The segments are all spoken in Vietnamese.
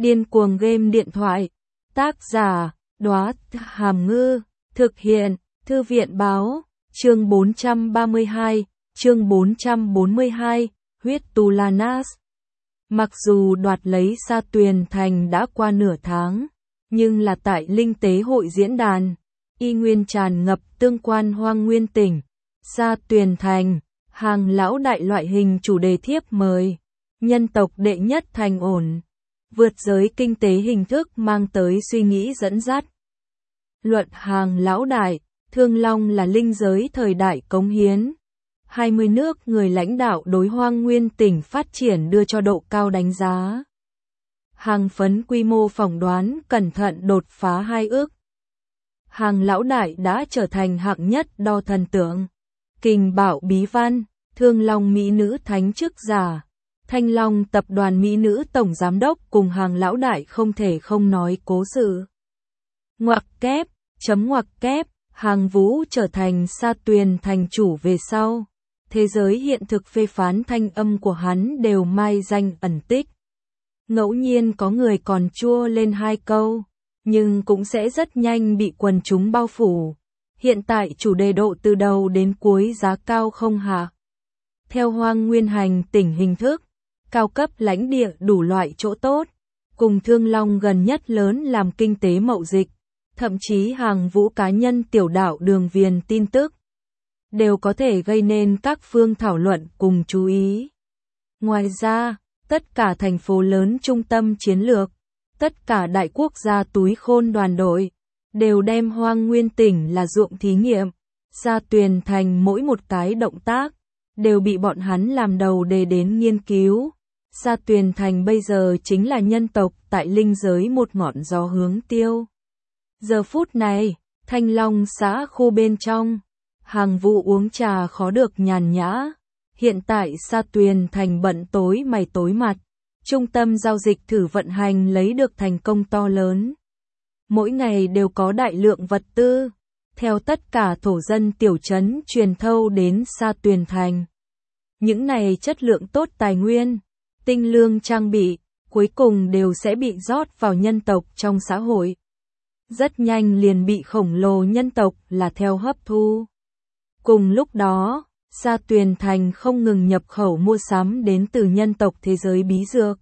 Điên cuồng game điện thoại. Tác giả, Đóa Hàm Ngư. Thực hiện, Thư viện báo. Chương 432, chương 442, huyết tu Lanas. Mặc dù đoạt lấy Sa Tuyền Thành đã qua nửa tháng, nhưng là tại Linh Tế Hội diễn đàn, y nguyên tràn ngập tương quan Hoang Nguyên tỉnh, Sa Tuyền Thành, hàng lão đại loại hình chủ đề thiếp mời, nhân tộc đệ nhất thành ổn, vượt giới kinh tế hình thức mang tới suy nghĩ dẫn dắt. Luận hàng lão đại, Thương Long là linh giới thời đại cống hiến. 20 nước người lãnh đạo đối Hoang Nguyên tỉnh phát triển đưa cho độ cao đánh giá. Hàng phấn quy mô phỏng đoán cẩn thận đột phá 2 ước. Hàng lão đại đã trở thành hạng nhất đo thần tượng. Kình Bảo bí văn, Thương Long mỹ nữ thánh chức giả, Thanh Long tập đoàn mỹ nữ tổng giám đốc cùng hàng lão đại không thể không nói cố sự. Ngoặc kép, ngoặc kép, Hàng Vũ trở thành Sa Tuyền thành chủ về sau. Thế giới hiện thực phê phán thanh âm của hắn đều mai danh ẩn tích. Ngẫu nhiên có người còn chua lên 2 câu, nhưng cũng sẽ rất nhanh bị quần chúng bao phủ. Hiện tại chủ đề độ từ đầu đến cuối giá cao không hạ. Theo Hoang Nguyên hành tỉnh hình thức, cao cấp lãnh địa đủ loại chỗ tốt, cùng Thương Long gần nhất lớn làm kinh tế mậu dịch, thậm chí Hàng Vũ cá nhân tiểu đạo đường viền tin tức, đều có thể gây nên các phương thảo luận cùng chú ý. Ngoài ra, tất cả thành phố lớn trung tâm chiến lược, tất cả đại quốc gia túi khôn đoàn đội, đều đem Hoang Nguyên tỉnh là ruộng thí nghiệm. Sa Tuyền thành mỗi một cái động tác, đều bị bọn hắn làm đầu đề đến nghiên cứu. Sa Tuyền thành bây giờ chính là nhân tộc tại linh giới một ngọn gió hướng tiêu. Giờ phút này, Thanh Long xã khu bên trong, Hàng Vũ uống trà khó được nhàn nhã. Hiện tại Sa Tuyền thành bận tối mày tối mặt, trung tâm giao dịch thử vận hành lấy được thành công to lớn. Mỗi ngày đều có đại lượng vật tư, theo tất cả thổ dân tiểu trấn truyền thâu đến Sa Tuyền thành. Những này chất lượng tốt tài nguyên, tinh lương trang bị, cuối cùng đều sẽ bị rót vào nhân tộc trong xã hội. Rất nhanh liền bị khổng lồ nhân tộc là theo hấp thu. Cùng lúc đó, Sa Tuyền thành không ngừng nhập khẩu mua sắm đến từ nhân tộc thế giới bí dược,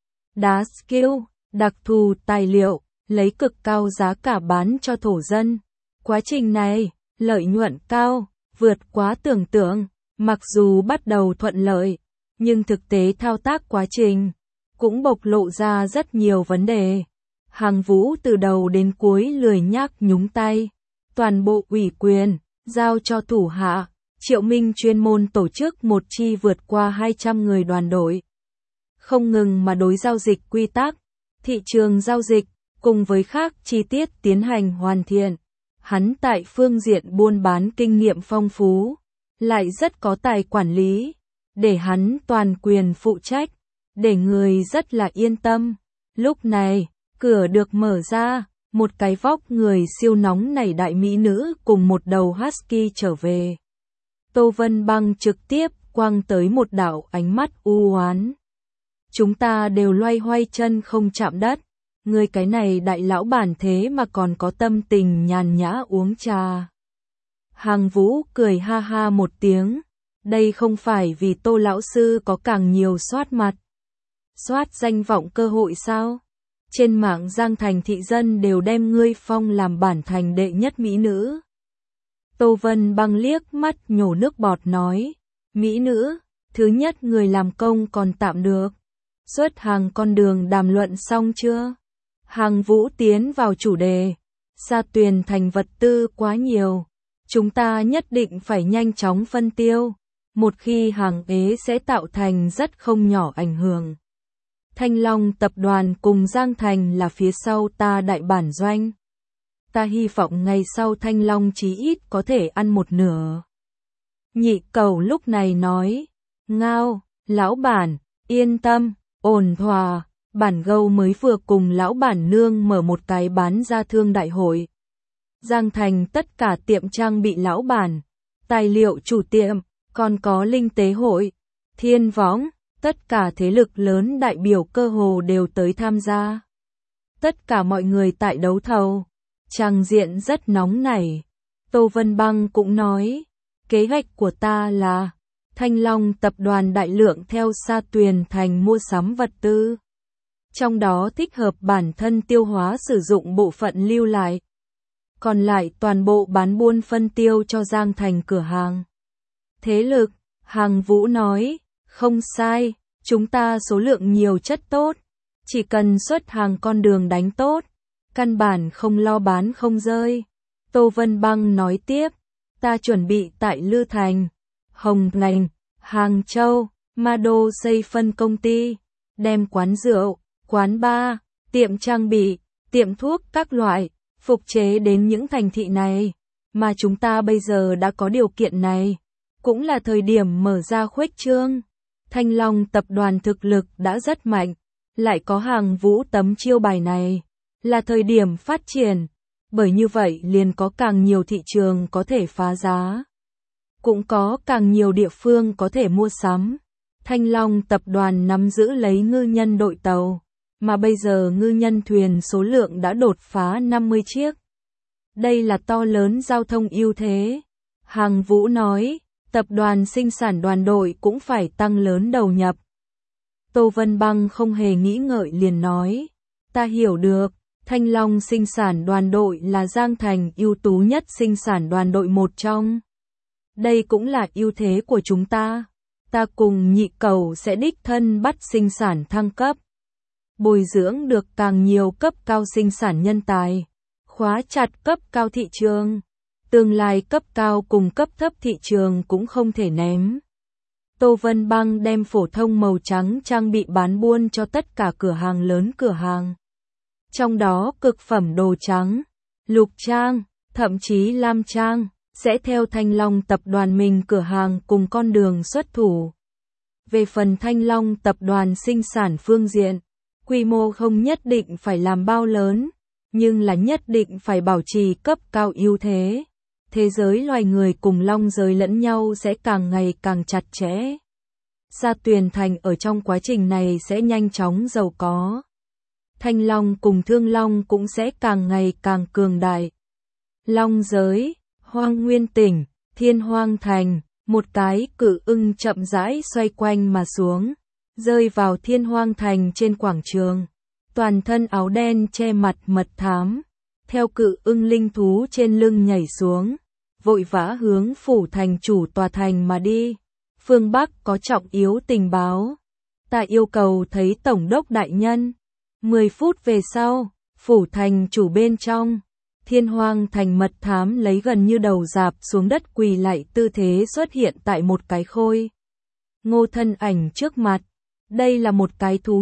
đá skill, đặc thù tài liệu, lấy cực cao giá cả bán cho thổ dân. Quá trình này, lợi nhuận cao, vượt quá tưởng tượng, mặc dù bắt đầu thuận lợi, nhưng thực tế thao tác quá trình cũng bộc lộ ra rất nhiều vấn đề. Hàng Vũ từ đầu đến cuối lười nhác nhúng tay, toàn bộ ủy quyền giao cho thủ hạ. Triệu Minh chuyên môn tổ chức một chi vượt qua 200 người đoàn đội, không ngừng mà đối giao dịch quy tắc, thị trường giao dịch, cùng với khác chi tiết tiến hành hoàn thiện. Hắn tại phương diện buôn bán kinh nghiệm phong phú, lại rất có tài quản lý, để hắn toàn quyền phụ trách, để người rất là yên tâm. Lúc này, cửa được mở ra, một cái vóc người siêu nóng nảy đại mỹ nữ cùng một đầu husky trở về. Tô Vân Băng trực tiếp quăng tới một đạo ánh mắt u oán. Chúng ta đều loay hoay chân không chạm đất, người cái này đại lão bản thế mà còn có tâm tình nhàn nhã uống trà. Hàng Vũ cười ha ha một tiếng, đây không phải vì Tô lão sư có càng nhiều soát mặt, soát danh vọng cơ hội sao? Trên mạng Giang Thành thị dân đều đem ngươi phong làm bản thành đệ nhất mỹ nữ. Tô Vân Băng liếc mắt nhổ nước bọt nói, mỹ nữ, thứ nhất người làm công còn tạm được. Xuất hàng con đường đàm luận xong chưa? Hàng Vũ tiến vào chủ đề. Sa Tuyền thành vật tư quá nhiều, chúng ta nhất định phải nhanh chóng phân tiêu. Một khi hàng ế sẽ tạo thành rất không nhỏ ảnh hưởng. Thanh Long tập đoàn cùng Giang Thành là phía sau ta đại bản doanh. Ta hy vọng ngày sau Thanh Long chí ít có thể ăn một nửa. Nhị Cầu lúc này nói, ngao, lão bản, yên tâm, ổn thỏa, bản gâu mới vừa cùng lão bản nương mở một cái bán ra thương đại hội. Giang Thành tất cả tiệm trang bị lão bản, tài liệu chủ tiệm, còn có linh tế hội, thiên võng, tất cả thế lực lớn đại biểu cơ hồ đều tới tham gia. Tất cả mọi người tại đấu thầu. Tràng diện rất nóng nảy. Tô Vân Băng cũng nói, kế hoạch của ta là Thanh Long tập đoàn đại lượng theo Sa Tuyền Thành mua sắm vật tư. Trong đó thích hợp bản thân tiêu hóa sử dụng bộ phận lưu lại. Còn lại toàn bộ bán buôn phân tiêu cho Giang Thành cửa hàng. Thế lực, Hàng Vũ nói, không sai, chúng ta số lượng nhiều chất tốt. Chỉ cần xuất hàng con đường đánh tốt, căn bản không lo bán không rơi. Tô Vân Băng nói tiếp, ta chuẩn bị tại Lư Thành, Hồng Thành, Hàng Châu, Ma Đô xây phân công ty, đem quán rượu, quán bar, tiệm trang bị, tiệm thuốc các loại, phục chế đến những thành thị này, mà chúng ta bây giờ đã có điều kiện này, cũng là thời điểm mở ra khuếch trương. Thanh Long tập đoàn thực lực đã rất mạnh, lại có Hàng Vũ tấm chiêu bài này, là thời điểm phát triển, bởi như vậy liền có càng nhiều thị trường có thể phá giá, cũng có càng nhiều địa phương có thể mua sắm. Thanh Long tập đoàn nắm giữ lấy ngư nhân đội tàu, mà bây giờ ngư nhân thuyền số lượng đã đột phá 50 chiếc. Đây là to lớn giao thông ưu thế. Hàng Vũ nói, tập đoàn sinh sản đoàn đội cũng phải tăng lớn đầu nhập. Tô Vân Băng không hề nghĩ ngợi liền nói, ta hiểu được, Thanh Long sinh sản đoàn đội là Giang Thành ưu tú nhất sinh sản đoàn đội một trong. Đây cũng là ưu thế của chúng ta. Ta cùng Nhị Cầu sẽ đích thân bắt sinh sản thăng cấp, bồi dưỡng được càng nhiều cấp cao sinh sản nhân tài, khóa chặt cấp cao thị trường. Tương lai cấp cao cùng cấp thấp thị trường cũng không thể ném. Tô Vân Băng đem phổ thông màu trắng trang bị bán buôn cho tất cả cửa hàng lớn cửa hàng. Trong đó cực phẩm đồ trắng, lục trang, thậm chí lam trang, sẽ theo Thanh Long tập đoàn mình cửa hàng cùng con đường xuất thủ. Về phần Thanh Long tập đoàn sinh sản phương diện, quy mô không nhất định phải làm bao lớn, nhưng là nhất định phải bảo trì cấp cao ưu thế. Thế giới loài người cùng long giới lẫn nhau sẽ càng ngày càng chặt chẽ. Sa Tuyền Thành ở trong quá trình này sẽ nhanh chóng giàu có. Thanh Long cùng Thương Long cũng sẽ càng ngày càng cường đại. Long giới, Hoang Nguyên tỉnh, Thiên Hoang Thành, một cái cự ưng chậm rãi xoay quanh mà xuống, rơi vào Thiên Hoang Thành trên quảng trường. Toàn thân áo đen che mặt mật thám, theo cự ưng linh thú trên lưng nhảy xuống, vội vã hướng phủ thành chủ tòa thành mà đi. Phương Bắc có trọng yếu tình báo. Ta yêu cầu thấy tổng đốc đại nhân. 10 phút về sau, phủ thành chủ bên trong, Thiên Hoang Thành mật thám lấy gần như đầu rạp xuống đất quỳ lạy tư thế xuất hiện tại một cái khôi ngô thân ảnh trước mặt. Đây là một cái thú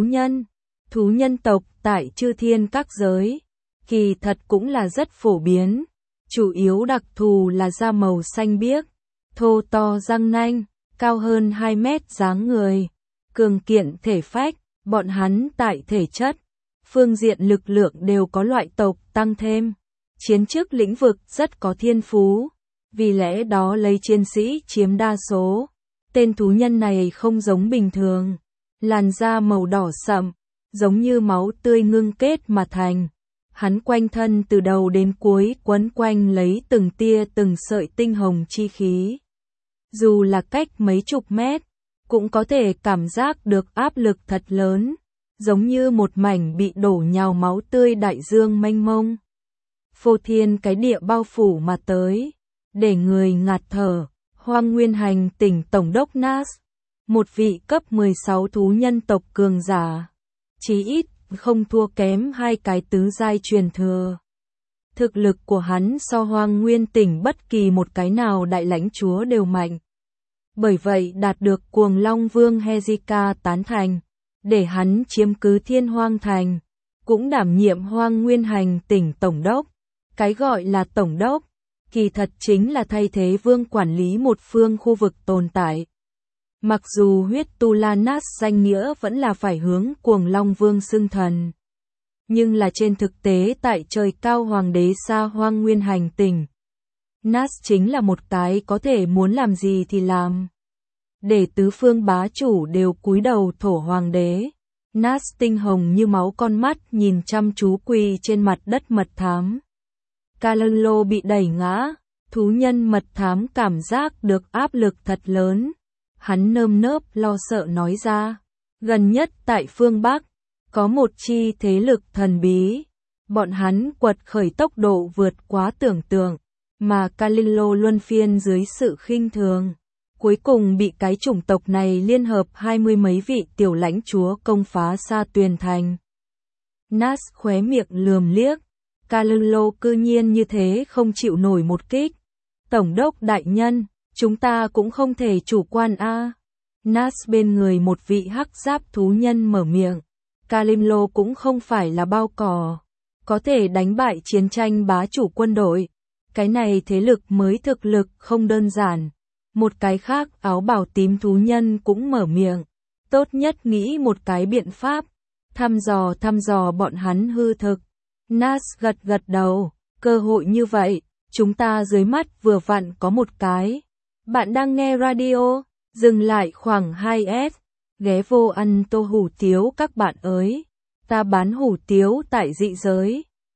nhân tộc tại Chư Thiên các giới, kỳ thật cũng là rất phổ biến, chủ yếu đặc thù là da màu xanh biếc, thô to răng nanh, cao hơn 2 mét dáng người, cường kiện thể phách. Bọn hắn tại thể chất, phương diện lực lượng đều có loại tộc tăng thêm, chiến chức lĩnh vực rất có thiên phú, vì lẽ đó lấy chiến sĩ chiếm đa số. Tên thú nhân này không giống bình thường, làn da màu đỏ sậm, giống như máu tươi ngưng kết mà thành. Hắn quanh thân từ đầu đến cuối quấn quanh lấy từng tia từng sợi tinh hồng chi khí. Dù là cách mấy chục mét, cũng có thể cảm giác được áp lực thật lớn, giống như một mảnh bị đổ nhào máu tươi đại dương mênh mông. Phô thiên cái địa bao phủ mà tới, để người ngạt thở. Hoang Nguyên Hành tỉnh tổng đốc Nas, một vị cấp 16 thú nhân tộc cường giả, chí ít không thua kém hai cái tứ giai truyền thừa. Thực lực của hắn so Hoang Nguyên tỉnh bất kỳ một cái nào đại lãnh chúa đều mạnh. Bởi vậy đạt được Cuồng Long Vương Hezika tán thành, để hắn chiếm cứ Thiên Hoang Thành, cũng đảm nhiệm Hoang Nguyên Hành tỉnh tổng đốc. Cái gọi là tổng đốc, kỳ thật chính là thay thế vương quản lý một phương khu vực tồn tại. Mặc dù huyết tu la Nas danh nghĩa vẫn là phải hướng Cuồng Long Vương xưng thần, nhưng là trên thực tế tại trời cao hoàng đế xa Hoang Nguyên Hành tỉnh, Nas chính là một cái có thể muốn làm gì thì làm, để tứ phương bá chủ đều cúi đầu thổ hoàng đế. Nas tinh hồng như máu con mắt nhìn chăm chú quỳ trên mặt đất mật thám. Calolo bị đẩy ngã, thú nhân mật thám cảm giác được áp lực thật lớn. Hắn nơm nớp lo sợ nói ra. Gần nhất tại phương Bắc, có một chi thế lực thần bí. Bọn hắn quật khởi tốc độ vượt quá tưởng tượng, mà Calilo luân phiên dưới sự khinh thường. Cuối cùng bị cái chủng tộc này liên hợp 20 mấy vị tiểu lãnh chúa công phá Sa Tuyền Thành. Nas khóe miệng lườm liếc. Calilo cư nhiên như thế không chịu nổi một kích. Tổng đốc đại nhân, chúng ta cũng không thể chủ quan a. Nas bên người một vị hắc giáp thú nhân mở miệng. Calilo cũng không phải là bao cò, có thể đánh bại chiến tranh bá chủ quân đội. Cái này thế lực mới thực lực không đơn giản. Một cái khác áo bào tím thú nhân cũng mở miệng. Tốt nhất nghĩ một cái biện pháp. Thăm dò bọn hắn hư thực. Nas gật gật đầu. Cơ hội như vậy, chúng ta dưới mắt vừa vặn có một cái. Bạn đang nghe radio, dừng lại khoảng 2S. Ghé vô ăn tô hủ tiếu các bạn ơi. Ta bán hủ tiếu tại dị giới.